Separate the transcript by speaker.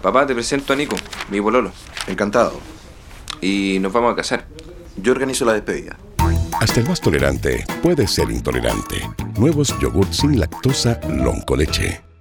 Speaker 1: Papá, te presento a Nico, mi pololo.
Speaker 2: Encantado.
Speaker 1: Y nos vamos a casar.
Speaker 2: Yo organizo la despedida.
Speaker 3: Hasta el más tolerante puede ser intolerante. Nuevos yogurt sin lactosa Lonco Leche.